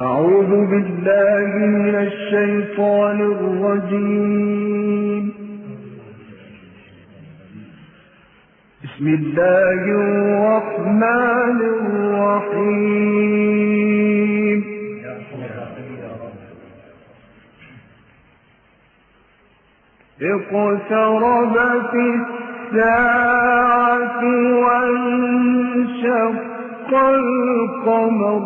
أعوذ بالله من الشيطان الرجيم. بسم الله الرحمن الرحيم. اقتربت الساعة وانشق القمر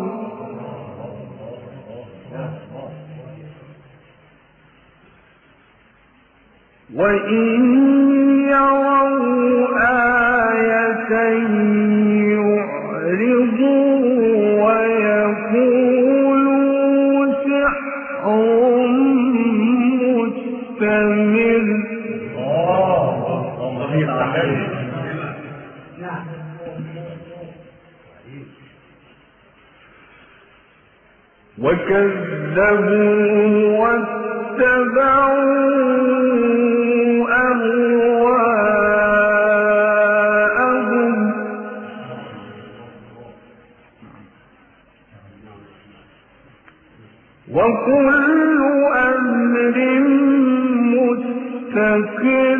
وإن يروا آية يعرضوا ويقولوا سحر مستمر. وكذبوا واتبعوا أهواءهم وكل أمر مستقر.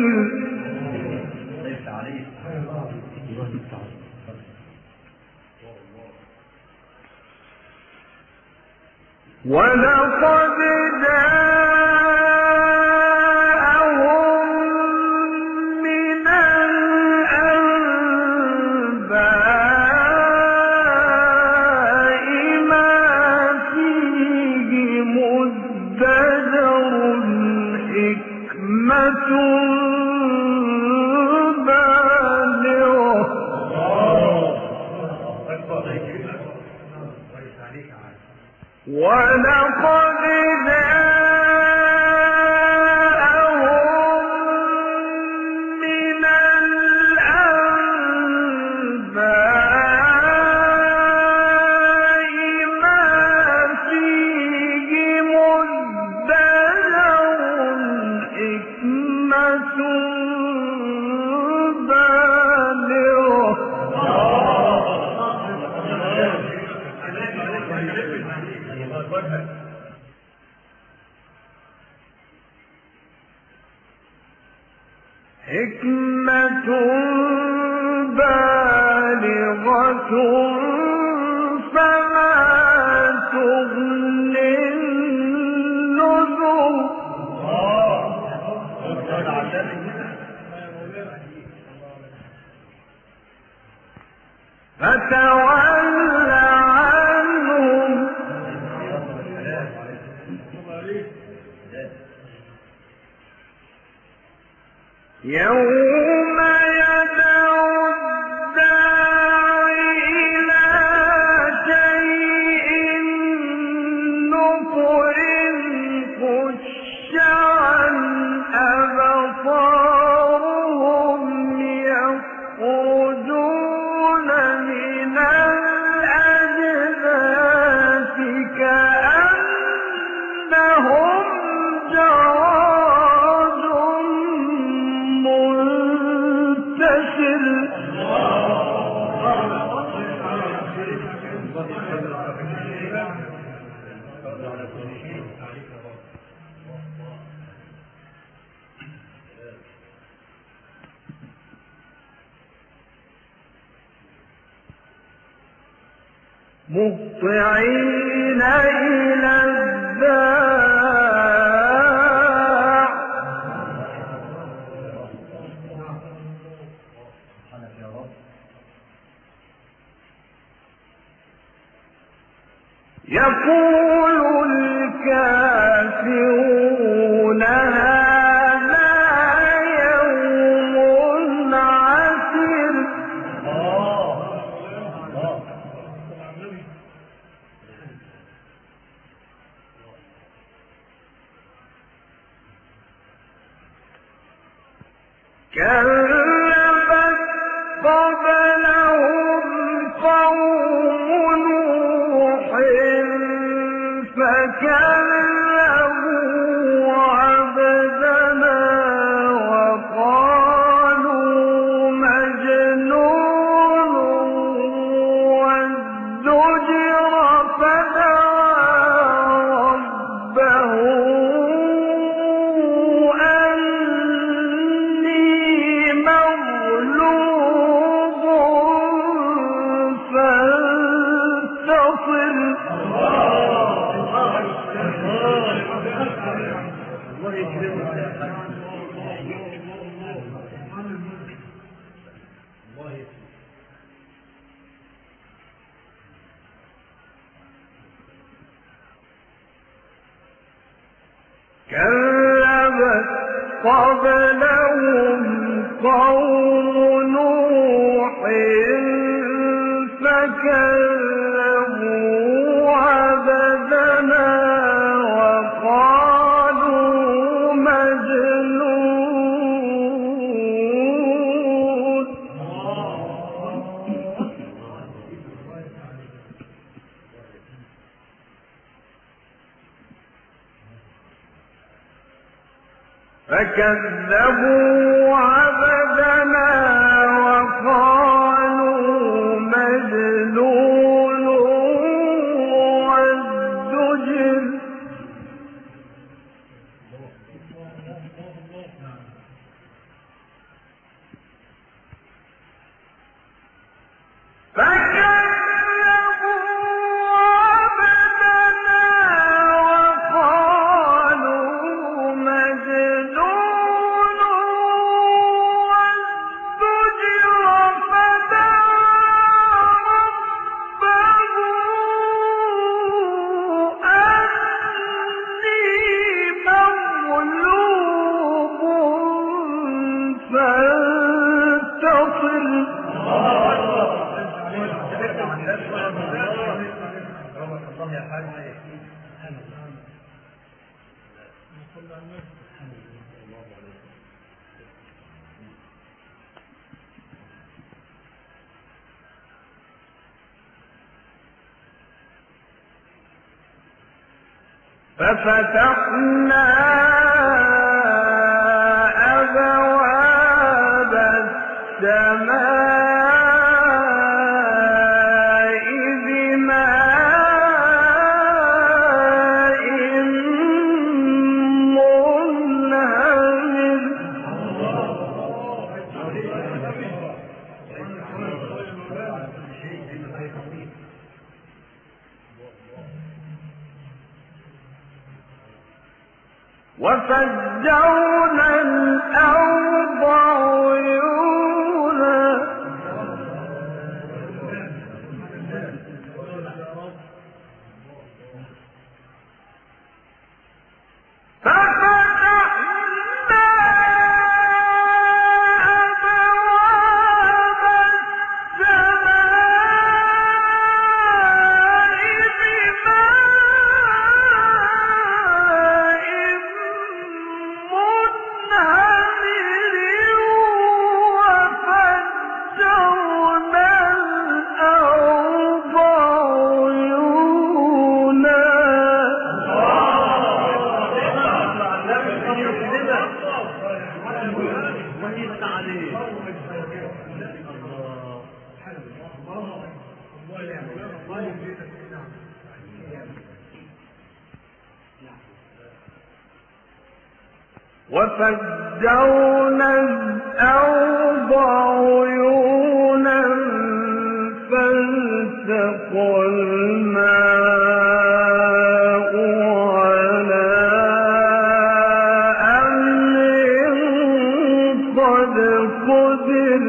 ولقد جاءهم من الأنباء ما فيه مزدجر حكمة ولقد جاءهم من الأنباء ما فيه مزدجر حكمة بالغة فما تغني النذر. فتول عنهم يوم يدعو الداعي إلى شيء نكر خش عن أبصارهم يخرجون من الأجداث كأنهم جراد منتشر. مهطعين إلى الداع يقول الكافرون هذا يوم عسر. كذبت قبلهم قوم نوح فكذبوا عبدنا وقالوا مجنون وازدجر فدعا كذبت قبلهم قوم نوح فكذبوا عبدنا وقالوا مجنون فكذبوا عبدنا وقالوا مجنون وازدجر ففتحنا أبواب السماء بماء منهمر وفجرنا الأرض عيونا ففتحنا أبواب السماء بماء منهمر وفجرنا الأرض عيونا وفجرنا الأرض عيونا فالتقى الماء على أمر قد قدر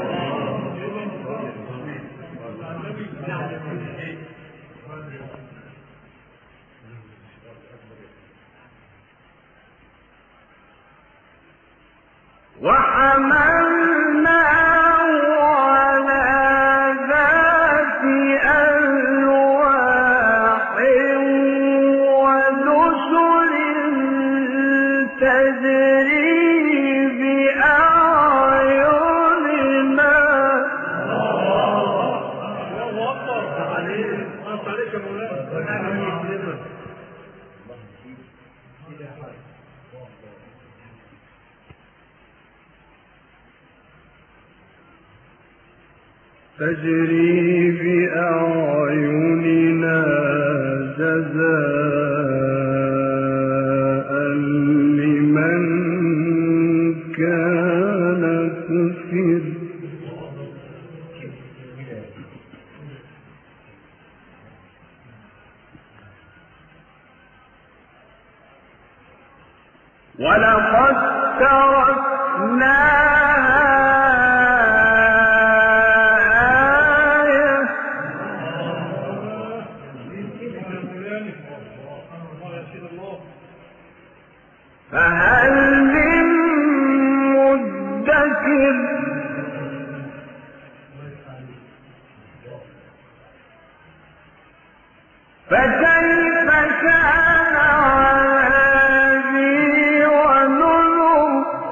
وحملناه على ذات ألواح ودسر تجري بأعيننا تجري بأعيننا جزاء لمن كان كفر ولقد تركناها آية فهل من مدكر فكيف كان عذابي ونذر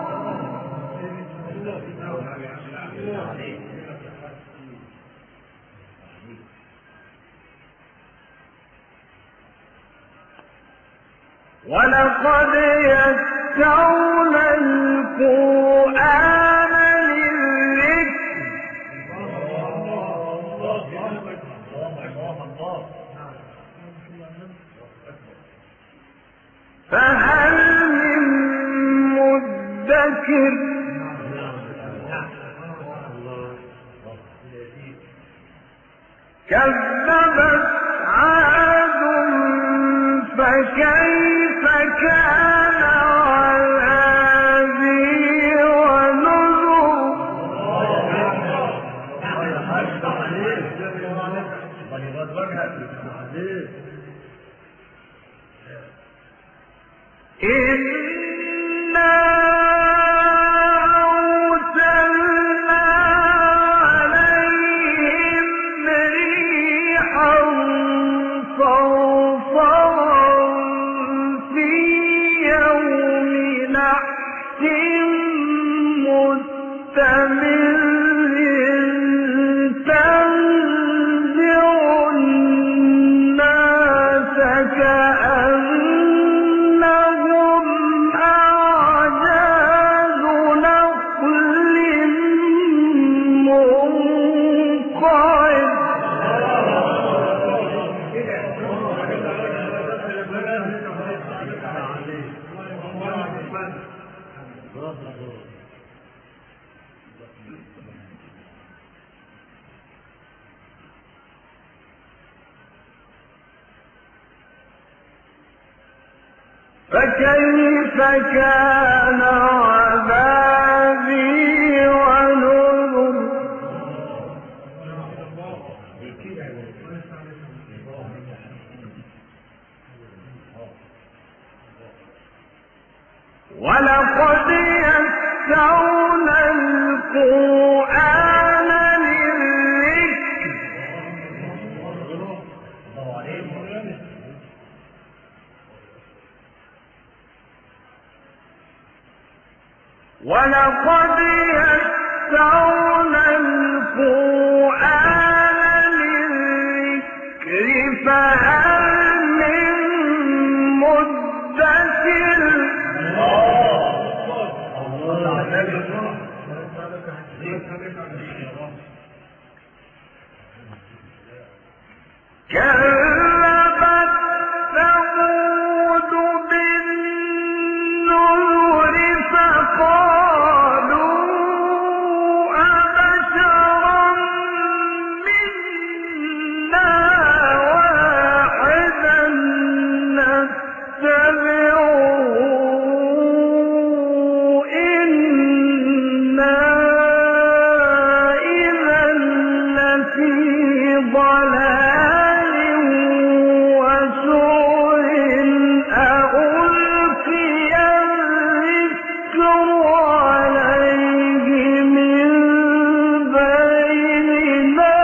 ولقد يسرنا القرآن للذكر فهل من مدكر كذبت عاد فكيف كان عذابي ونذر إنا أرسلنا عليهم ريحا صرصرا في يوم نحس مستمر تنزع الناس كأنهم أعجاز نخل منقعر فكيف كان عذابي ونذر ولقد يسرنا القرآن للذكر ولقد يسرنا القرآن للذكر فهل من مدكر كذبت ثمود بالنذر فقالوا أبشرا منا واحدا نتبعه إنا إذا لفي ضلال وسعر ألقي الذكر عليه من بيننا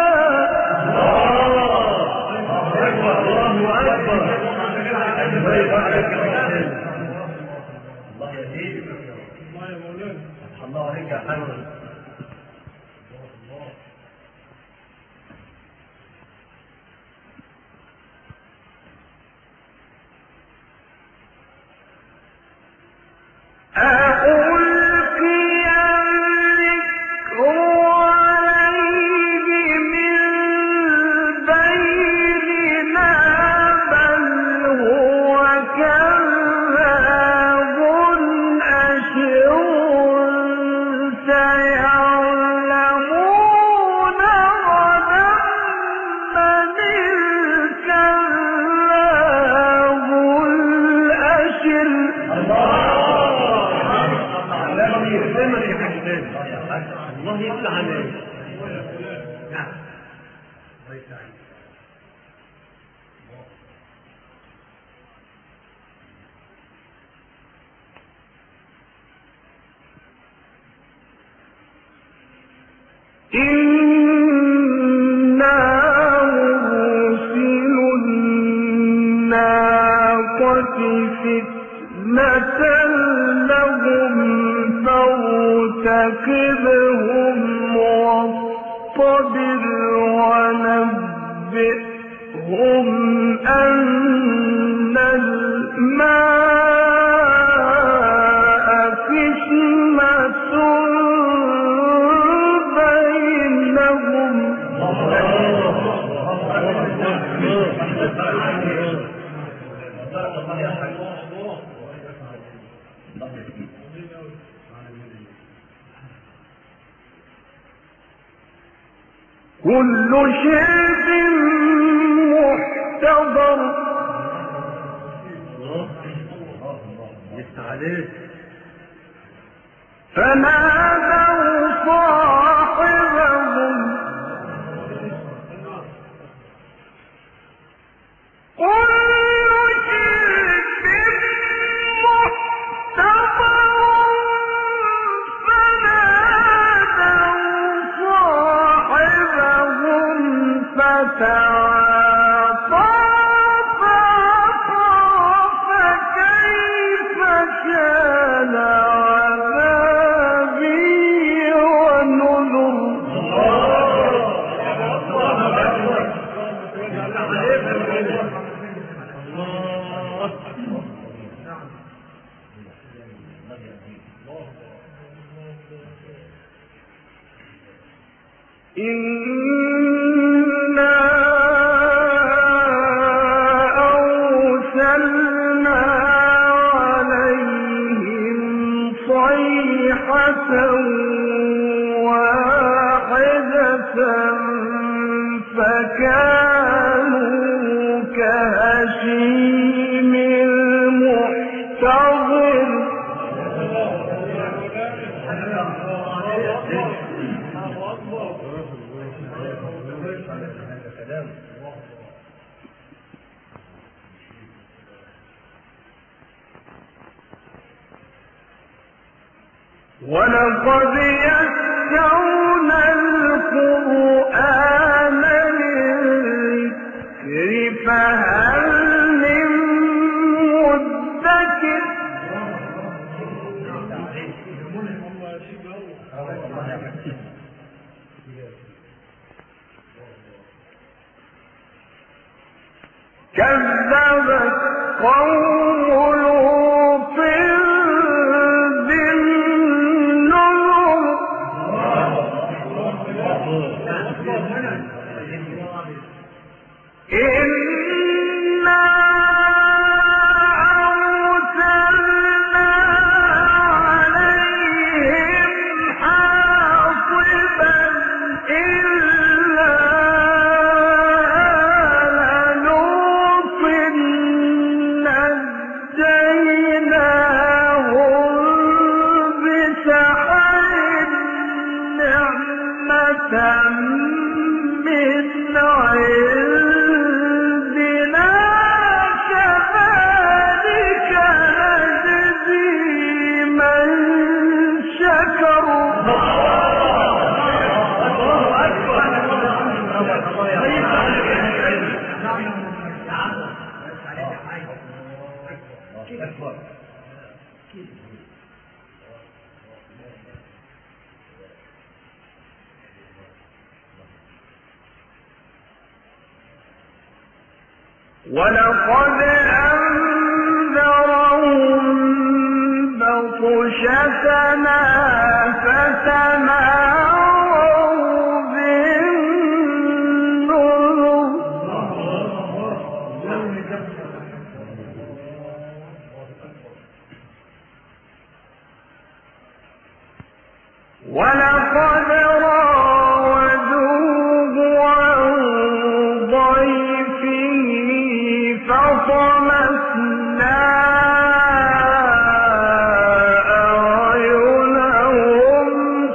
الله يهديك الله يا مولانا الله عليك يا حاج ألقي الذكر عليه من بيننا بل هو كذاب أشر سيعلمون غدا من الكذاب الأشر عليك الله يفتح عليك. نعم الله يفتح عليك. إنا مرسل الناقة فتنة لهم فارتقبهم واصطبر ونبئهم أن الماء قسمة بينهم كل شرب محتضر فنادوا صاحبهم كل شرب محتضر فنادوا صاحبهم فتعاطى فكيف كان عذابي ونذر إنا أرسلنا عليهم صيحة واحدة فكانوا كهشيم المحتضر ولقد يسرنا القرآن للذكر فهل من مدكر كذبت قوم لوط بالنذر إنا أرسلنا عليهم حاصبا إلا آل لوط نجيناهم بسحر نعمة من عندنا كذلك نجزي من شكر ولقد أنذرهم بطشتنا فتماروا بالنذر ولقد راودوه عن ضيفه فطمسنا أعينهم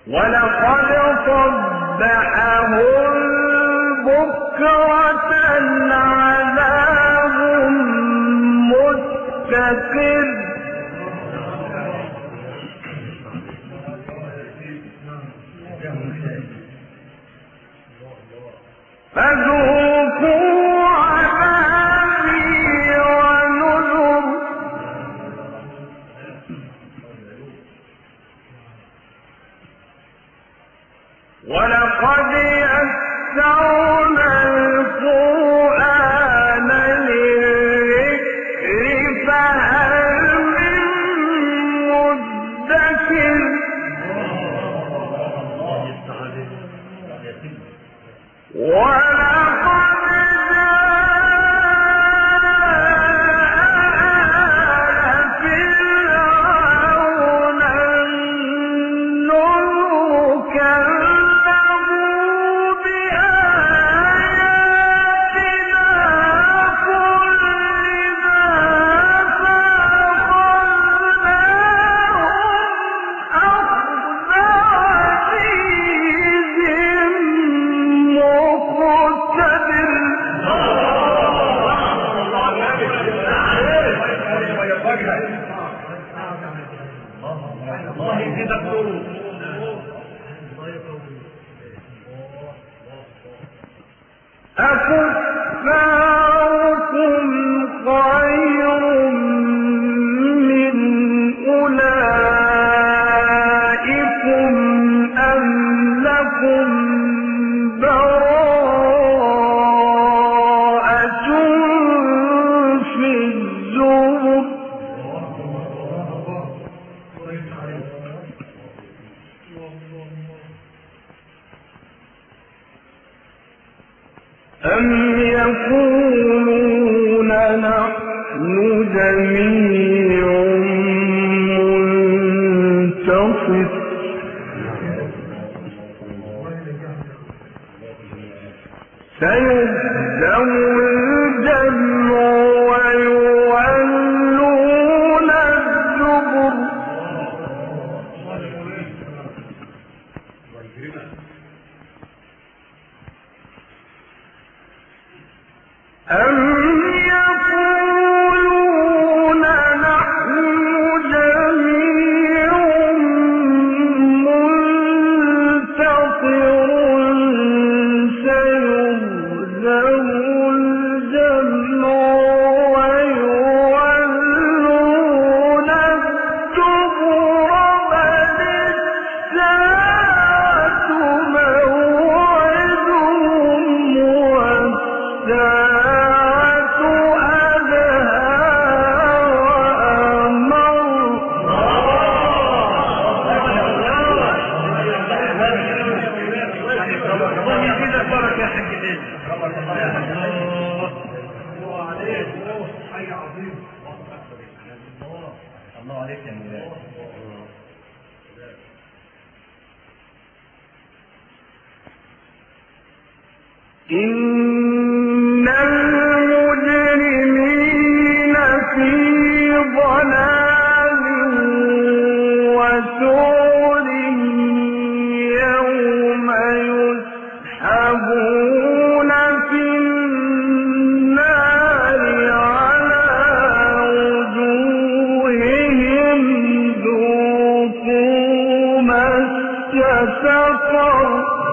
ولقد صبحهم بكرة عذاب مستقر فذوقوا عذابي ونذر ولقد يسرنا القرآن للذكر فهل من مدكر ولقد جاء فرعون النذر كذبوا بآياتنا كلها فأخذناهم أخذ عزيز مقتدر الله يزيدك نور. أكفاركم خير من أولئكم أم لكم براءة في الزبر أم يقولون نحن جميع منتصر سيهزم الجمع ويولون الدبر أم يقولون نحن جميع منتصر سيهزم الجمع ويولون الدبر بل الساعة موعدهم والساعة أدهى وأمر الله يزيدك بركة يا حاج دين. الله عليك. حي عظيم. الله عليك يا مولانا. إن المجرمين في ضلال وسعر يوم يسحبون في النار على وجوههم ذوقوا مس سقر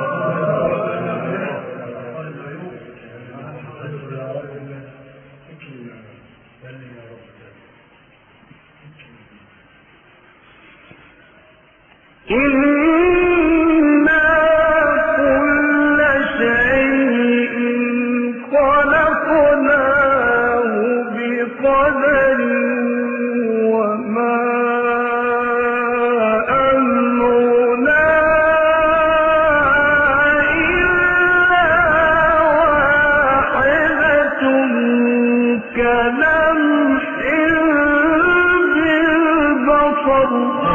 إنا كل شيء خلقناه بقدر وما أمرنا إلا واحدة كلمح بالبصر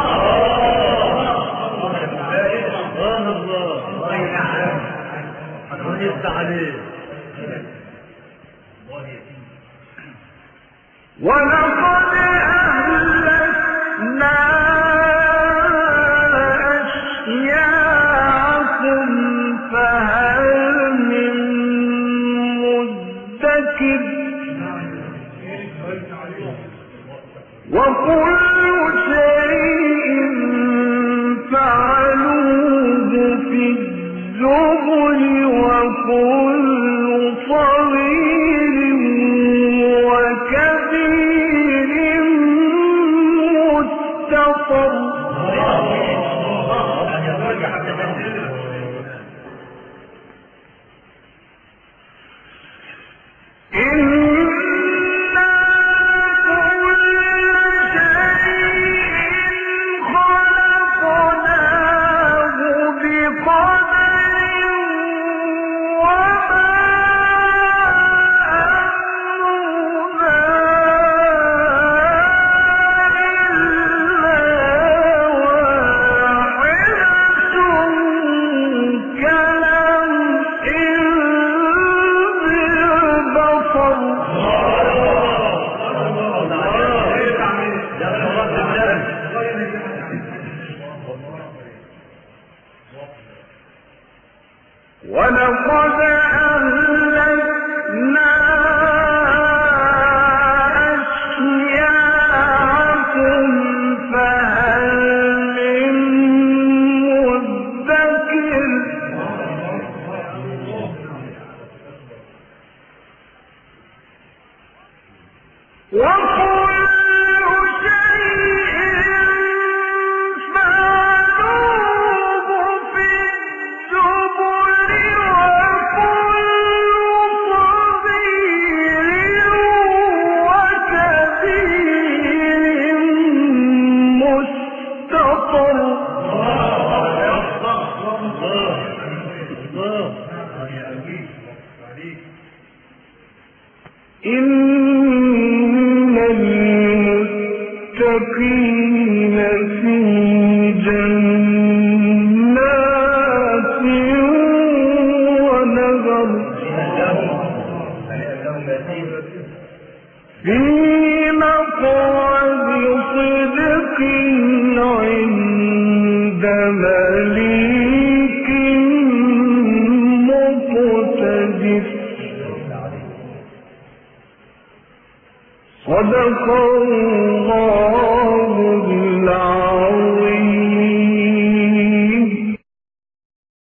ولقد أهلكنا أشياء وكل شيء فعلوه في الزبر وكل صغير وكبير مستطر ولقد أهلكنا أشياعكم فهل من مدكر وكل شيء فعلوه في الزبر وكل صغير وكبير مستطر إن المتقين في جنات ونهر في مقعد صدق عند مليك مقتدر صدق الله